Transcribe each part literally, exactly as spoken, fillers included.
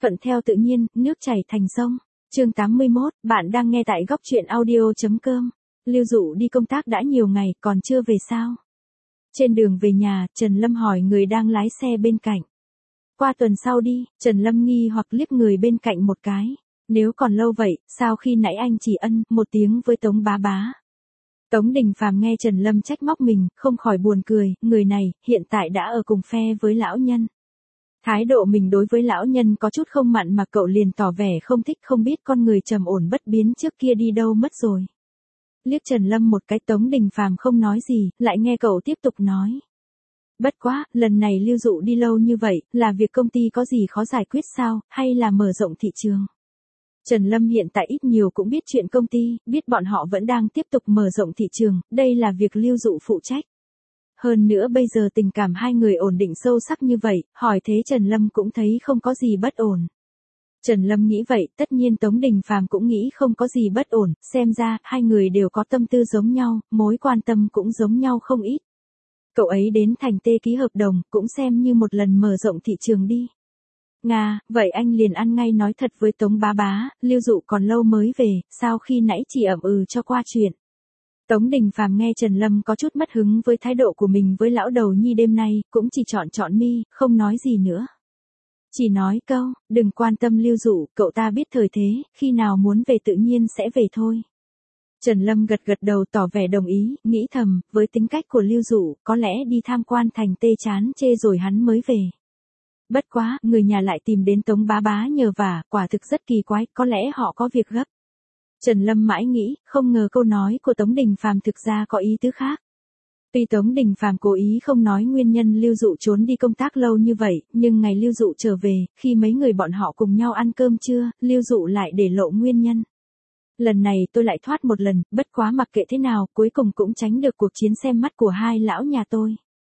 Thuận theo tự nhiên, nước chảy thành sông. Chương tám mươi mốt, bạn đang nghe tại góc truyện audio.com. Lưu Dụ đi công tác đã nhiều ngày, còn chưa về sao? Trên đường về nhà, Trần Lâm hỏi người đang lái xe bên cạnh. Qua tuần sau đi, Trần Lâm nghi hoặc liếc người bên cạnh một cái. Nếu còn lâu vậy, sao khi nãy anh chỉ ân một tiếng với Tống bá bá? Tống Đình Phàm nghe Trần Lâm trách móc mình, không khỏi buồn cười, người này, hiện tại đã ở cùng phe với lão nhân. Thái độ mình đối với lão nhân có chút không mặn mà cậu liền tỏ vẻ không thích, không biết con người trầm ổn bất biến trước kia đi đâu mất rồi. Liếc Trần Lâm một cái, Tống Đình Phàm không nói gì, lại nghe cậu tiếp tục nói. Bất quá, lần này Lưu Dụ đi lâu như vậy, là việc công ty có gì khó giải quyết sao, hay là mở rộng thị trường? Trần Lâm hiện tại ít nhiều cũng biết chuyện công ty, biết bọn họ vẫn đang tiếp tục mở rộng thị trường, đây là việc Lưu Dụ phụ trách. Hơn nữa bây giờ tình cảm hai người ổn định sâu sắc như vậy, hỏi thế Trần Lâm cũng thấy không có gì bất ổn. Trần Lâm nghĩ vậy, tất nhiên Tống Đình Phàm cũng nghĩ không có gì bất ổn, xem ra hai người đều có tâm tư giống nhau, mối quan tâm cũng giống nhau không ít. Cậu ấy đến Thành Tê ký hợp đồng, cũng xem như một lần mở rộng thị trường đi. Nga, vậy anh liền ăn ngay nói thật với Tống bá bá, Lưu Dụ còn lâu mới về, sao khi nãy chỉ ậm ừ cho qua chuyện. Tống Đình Phàm nghe Trần Lâm có chút mất hứng với thái độ của mình với lão đầu nhi đêm nay, cũng chỉ chọn chọn mi, không nói gì nữa. Chỉ nói câu, đừng quan tâm Lưu Dụ, cậu ta biết thời thế, khi nào muốn về tự nhiên sẽ về thôi. Trần Lâm gật gật đầu tỏ vẻ đồng ý, nghĩ thầm, với tính cách của Lưu Dụ, có lẽ đi tham quan Thành Tê chán chê rồi hắn mới về. Bất quá, người nhà lại tìm đến Tống bá bá nhờ vả, quả thực rất kỳ quái, có lẽ họ có việc gấp. Trần Lâm mãi nghĩ, không ngờ câu nói của Tống Đình Phàm thực ra có ý tứ khác. Tuy Tống Đình Phàm cố ý không nói nguyên nhân Lưu Dụ trốn đi công tác lâu như vậy, nhưng ngày Lưu Dụ trở về, khi mấy người bọn họ cùng nhau ăn cơm trưa, Lưu Dụ lại để lộ nguyên nhân. Lần này tôi lại thoát một lần, bất quá mặc kệ thế nào, cuối cùng cũng tránh được cuộc chiến xem mắt của hai lão nhà tôi.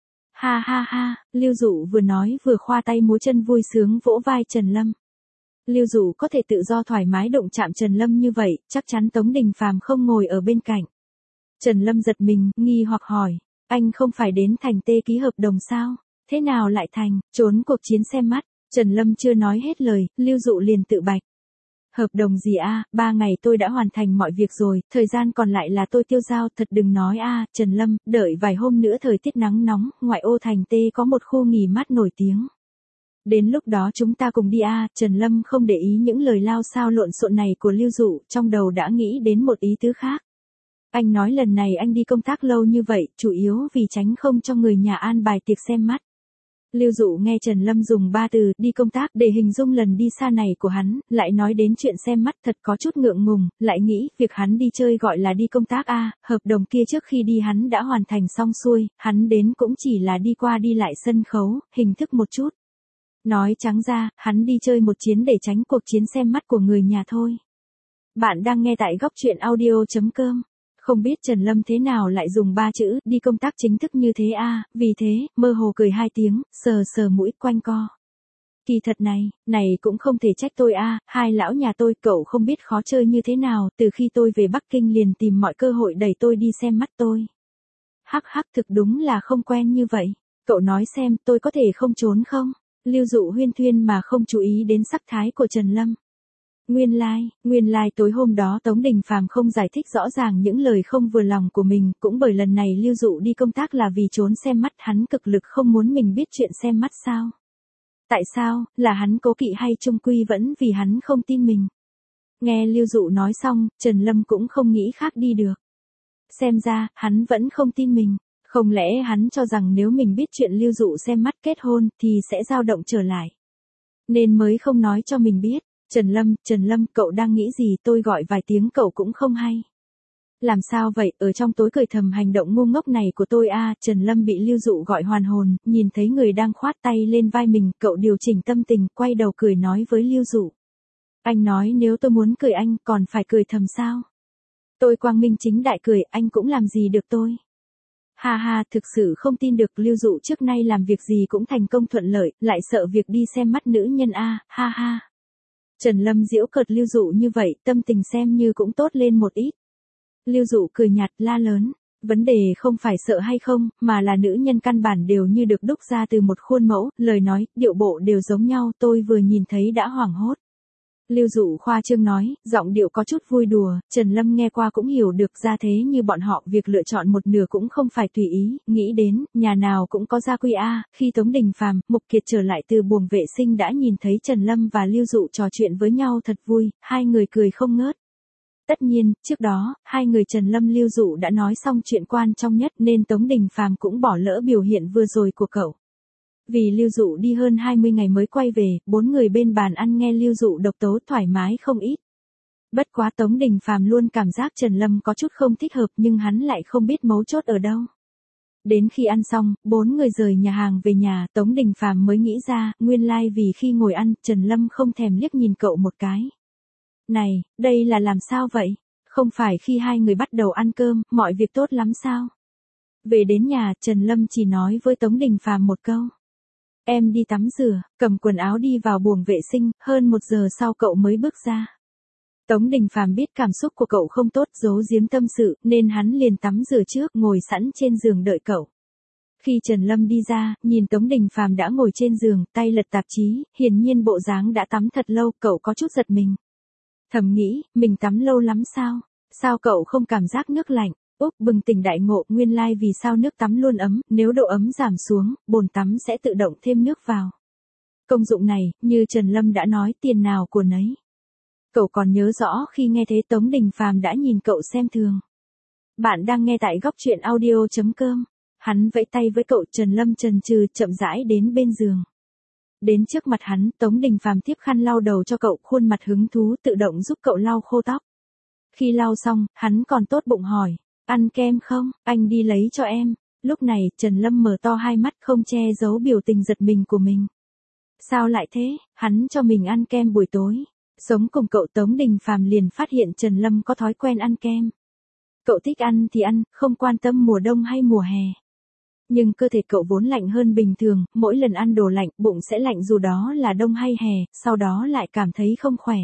Ha ha ha, Lưu Dụ vừa nói vừa khoa tay múa chân vui sướng vỗ vai Trần Lâm. Lưu Dụ có thể tự do thoải mái động chạm Trần Lâm như vậy, chắc chắn Tống Đình Phàm không ngồi ở bên cạnh. Trần Lâm giật mình, nghi hoặc hỏi, anh không phải đến Thành Tê ký hợp đồng sao? Thế nào lại thành, trốn cuộc chiến xem mắt? Trần Lâm chưa nói hết lời, Lưu Dụ liền tự bạch. Hợp đồng gì a? Ba ngày tôi đã hoàn thành mọi việc rồi, thời gian còn lại là tôi tiêu dao, thật đừng nói a, Trần Lâm, đợi vài hôm nữa thời tiết nắng nóng, ngoại ô Thành Tê có một khu nghỉ mát nổi tiếng. Đến lúc đó chúng ta cùng đi a, Trần Lâm không để ý những lời lao xao lộn xộn này của Lưu Dụ, trong đầu đã nghĩ đến một ý tứ khác. Anh nói lần này anh đi công tác lâu như vậy, chủ yếu vì tránh không cho người nhà an bài tiệc xem mắt. Lưu Dụ nghe Trần Lâm dùng ba từ đi công tác để hình dung lần đi xa này của hắn, lại nói đến chuyện xem mắt thật có chút ngượng ngùng, lại nghĩ việc hắn đi chơi gọi là đi công tác a, hợp đồng kia trước khi đi hắn đã hoàn thành xong xuôi, hắn đến cũng chỉ là đi qua đi lại sân khấu, hình thức một chút. Nói trắng ra, hắn đi chơi một chiến để tránh cuộc chiến xem mắt của người nhà thôi. Bạn đang nghe tại góc truyện audio.com. Không biết Trần Lâm thế nào lại dùng ba chữ đi công tác chính thức như thế a, vì thế, mơ hồ cười hai tiếng, sờ sờ mũi quanh co. Kỳ thật này, này cũng không thể trách tôi a, hai lão nhà tôi, cậu không biết khó chơi như thế nào, từ khi tôi về Bắc Kinh liền tìm mọi cơ hội đẩy tôi đi xem mắt tôi. Hắc hắc, thực đúng là không quen như vậy. Cậu nói xem, tôi có thể không trốn không? Lưu Dụ huyên thuyên mà không chú ý đến sắc thái của Trần Lâm. Nguyên lai, like, nguyên lai like tối hôm đó Tống Đình Phàm không giải thích rõ ràng những lời không vừa lòng của mình, cũng bởi lần này Lưu Dụ đi công tác là vì trốn xem mắt, hắn cực lực không muốn mình biết chuyện xem mắt sao? Tại sao, là hắn cố kỵ hay chung quy vẫn vì hắn không tin mình? Nghe Lưu Dụ nói xong, Trần Lâm cũng không nghĩ khác đi được. Xem ra, hắn vẫn không tin mình. Không lẽ hắn cho rằng nếu mình biết chuyện Lưu Dụ xem mắt kết hôn, thì sẽ dao động trở lại. Nên mới không nói cho mình biết. Trần Lâm, Trần Lâm, cậu đang nghĩ gì, tôi gọi vài tiếng cậu cũng không hay. Làm sao vậy, ở trong tối cười thầm hành động ngu ngốc này của tôi a, Trần Lâm bị Lưu Dụ gọi hoàn hồn, nhìn thấy người đang khoát tay lên vai mình, cậu điều chỉnh tâm tình, quay đầu cười nói với Lưu Dụ. Anh nói nếu tôi muốn cười anh, còn phải cười thầm sao? Tôi quang minh chính đại cười, anh cũng làm gì được tôi. Ha ha, thực sự không tin được, Lưu Dụ trước nay làm việc gì cũng thành công thuận lợi, lại sợ việc đi xem mắt nữ nhân a, ha ha. Trần Lâm giễu cợt Lưu Dụ như vậy, tâm tình xem như cũng tốt lên một ít. Lưu Dụ cười nhạt la lớn, Vấn đề không phải sợ hay không, mà là nữ nhân căn bản đều như được đúc ra từ một khuôn mẫu, lời nói, điệu bộ đều giống nhau, tôi vừa nhìn thấy đã hoảng hốt. Lưu Dụ khoa trương nói, giọng điệu có chút vui đùa, Trần Lâm nghe qua cũng hiểu được ra thế như bọn họ việc lựa chọn một nửa cũng không phải tùy ý, nghĩ đến, nhà nào cũng có gia quy a. Khi Tống Đình Phàm, Mục Kiệt trở lại từ buồng vệ sinh đã nhìn thấy Trần Lâm và Lưu Dụ trò chuyện với nhau thật vui, hai người cười không ngớt. Tất nhiên, trước đó, hai người Trần Lâm Lưu Dụ đã nói xong chuyện quan trọng nhất nên Tống Đình Phàm cũng bỏ lỡ biểu hiện vừa rồi của cậu. Vì Lưu Dụ đi hơn hai mươi ngày mới quay về, bốn người bên bàn ăn nghe Lưu Dụ độc tố thoải mái không ít. Bất quá Tống Đình Phàm luôn cảm giác Trần Lâm có chút không thích hợp nhưng hắn lại không biết mấu chốt ở đâu. Đến khi ăn xong, bốn người rời nhà hàng về nhà, Tống Đình Phàm mới nghĩ ra, nguyên lai like vì khi ngồi ăn, Trần Lâm không thèm liếc nhìn cậu một cái. Này, đây là làm sao vậy? Không phải khi hai người bắt đầu ăn cơm, mọi việc tốt lắm sao? Về đến nhà, Trần Lâm chỉ nói với Tống Đình Phàm một câu. Em đi tắm rửa, cầm quần áo đi vào buồng vệ sinh, hơn một giờ sau cậu mới bước ra. Tống Đình Phàm biết cảm xúc của cậu không tốt, giấu giếm tâm sự, nên hắn liền tắm rửa trước, ngồi sẵn trên giường đợi cậu. Khi Trần Lâm đi ra, nhìn Tống Đình Phàm đã ngồi trên giường, tay lật tạp chí, hiển nhiên bộ dáng đã tắm thật lâu, cậu có chút giật mình. Thầm nghĩ, mình tắm lâu lắm sao? Sao cậu không cảm giác nước lạnh? Úp bừng tỉnh đại ngộ, nguyên lai like vì sao nước tắm luôn ấm, nếu độ ấm giảm xuống, bồn tắm sẽ tự động thêm nước vào. Công dụng này, như Trần Lâm đã nói, tiền nào của nấy. Cậu còn nhớ rõ khi nghe thế Tống Đình Phàm đã nhìn cậu xem thường. Bạn đang nghe tại góc truyện audio chấm com. Hắn vẫy tay với cậu, Trần Lâm chần chừ chậm rãi đến bên giường. Đến trước mặt hắn, Tống Đình Phàm tiếp khăn lau đầu cho cậu, khuôn mặt hứng thú tự động giúp cậu lau khô tóc. Khi lau xong, hắn còn tốt bụng hỏi, ăn kem không, anh đi lấy cho em. Lúc này, Trần Lâm mở to hai mắt không che giấu biểu tình giật mình của mình. Sao lại thế, hắn cho mình ăn kem buổi tối. Sống cùng cậu Tống Đình Phàm liền phát hiện Trần Lâm có thói quen ăn kem. Cậu thích ăn thì ăn, không quan tâm mùa đông hay mùa hè. Nhưng cơ thể cậu vốn lạnh hơn bình thường, mỗi lần ăn đồ lạnh, bụng sẽ lạnh dù đó là đông hay hè, sau đó lại cảm thấy không khỏe.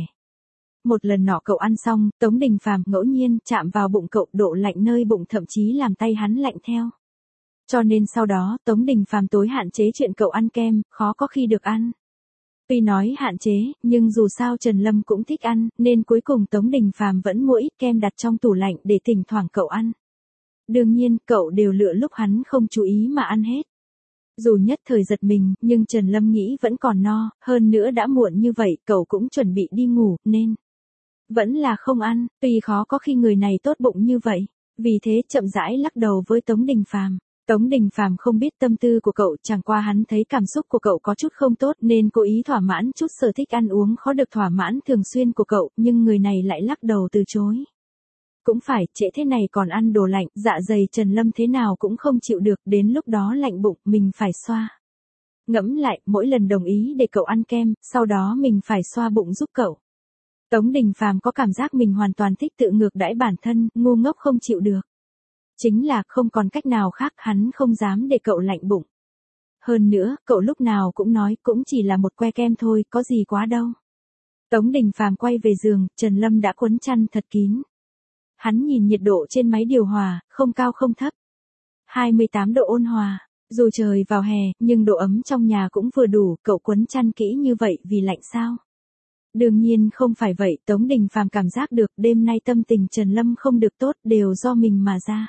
Một lần nọ cậu ăn xong, Tống Đình Phàm ngẫu nhiên chạm vào bụng cậu, độ lạnh nơi bụng thậm chí làm tay hắn lạnh theo. Cho nên sau đó, Tống Đình Phàm tối hạn chế chuyện cậu ăn kem, khó có khi được ăn. Tuy nói hạn chế, nhưng dù sao Trần Lâm cũng thích ăn, nên cuối cùng Tống Đình Phàm vẫn mua ít kem đặt trong tủ lạnh để thỉnh thoảng cậu ăn. Đương nhiên, cậu đều lựa lúc hắn không chú ý mà ăn hết. Dù nhất thời giật mình, nhưng Trần Lâm nghĩ vẫn còn no, hơn nữa đã muộn như vậy, cậu cũng chuẩn bị đi ngủ, nên vẫn là không ăn, tuy khó có khi người này tốt bụng như vậy. Vì thế chậm rãi lắc đầu với Tống Đình Phàm. Tống Đình Phàm không biết tâm tư của cậu, chẳng qua hắn thấy cảm xúc của cậu có chút không tốt nên cố ý thỏa mãn chút sở thích ăn uống khó được thỏa mãn thường xuyên của cậu, nhưng người này lại lắc đầu từ chối. Cũng phải, trễ thế này còn ăn đồ lạnh, dạ dày Trần Lâm thế nào cũng không chịu được, đến lúc đó lạnh bụng, mình phải xoa. Ngẫm lại, mỗi lần đồng ý để cậu ăn kem, sau đó mình phải xoa bụng giúp cậu. Tống Đình Phàm có cảm giác mình hoàn toàn thích tự ngược đãi bản thân, ngu ngốc không chịu được. Chính là không còn cách nào khác, hắn không dám để cậu lạnh bụng. Hơn nữa, cậu lúc nào cũng nói cũng chỉ là một que kem thôi, có gì quá đâu. Tống Đình Phàm quay về giường, Trần Lâm đã quấn chăn thật kín. Hắn nhìn nhiệt độ trên máy điều hòa, không cao không thấp. hai mươi tám độ ôn hòa, dù trời vào hè, nhưng độ ấm trong nhà cũng vừa đủ, cậu quấn chăn kỹ như vậy vì lạnh sao? Đương nhiên không phải vậy, Tống Đình Phàm cảm giác được đêm nay tâm tình Trần Lâm không được tốt, đều do mình mà ra.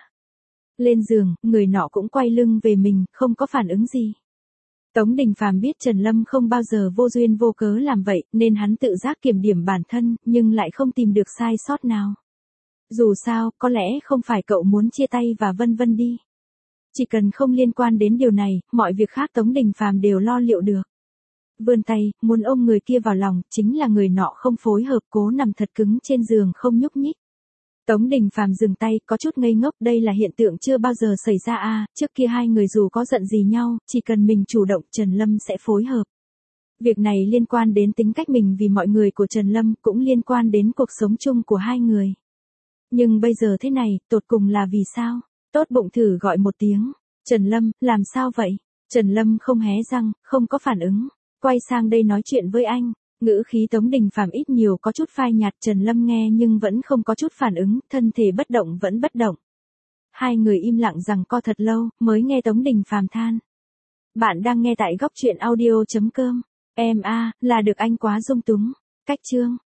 Lên giường, người nọ cũng quay lưng về mình, không có phản ứng gì. Tống Đình Phàm biết Trần Lâm không bao giờ vô duyên vô cớ làm vậy, nên hắn tự giác kiểm điểm bản thân, nhưng lại không tìm được sai sót nào. Dù sao, có lẽ không phải cậu muốn chia tay và vân vân đi. Chỉ cần không liên quan đến điều này, mọi việc khác Tống Đình Phàm đều lo liệu được. Vươn tay, muốn ôm người kia vào lòng, chính là người nọ không phối hợp, cố nằm thật cứng trên giường không nhúc nhích. Tống Đình Phàm dừng tay, có chút ngây ngốc, đây là hiện tượng chưa bao giờ xảy ra a, à, trước kia hai người dù có giận gì nhau, chỉ cần mình chủ động Trần Lâm sẽ phối hợp. Việc này liên quan đến tính cách mình vì mọi người của Trần Lâm, cũng liên quan đến cuộc sống chung của hai người. Nhưng bây giờ thế này, tột cùng là vì sao? Tốt bụng thử gọi một tiếng. Trần Lâm, làm sao vậy? Trần Lâm không hé răng, không có phản ứng. Quay sang đây nói chuyện với anh. Ngữ khí Tống Đình Phàm ít nhiều có chút phai nhạt, Trần Lâm nghe nhưng vẫn không có chút phản ứng, thân thể bất động vẫn bất động. Hai người im lặng rằng co thật lâu, mới nghe Tống Đình Phàm than. Bạn đang nghe tại góc truyện audio chấm com. Em a, là được anh quá dung túng. Cách chương.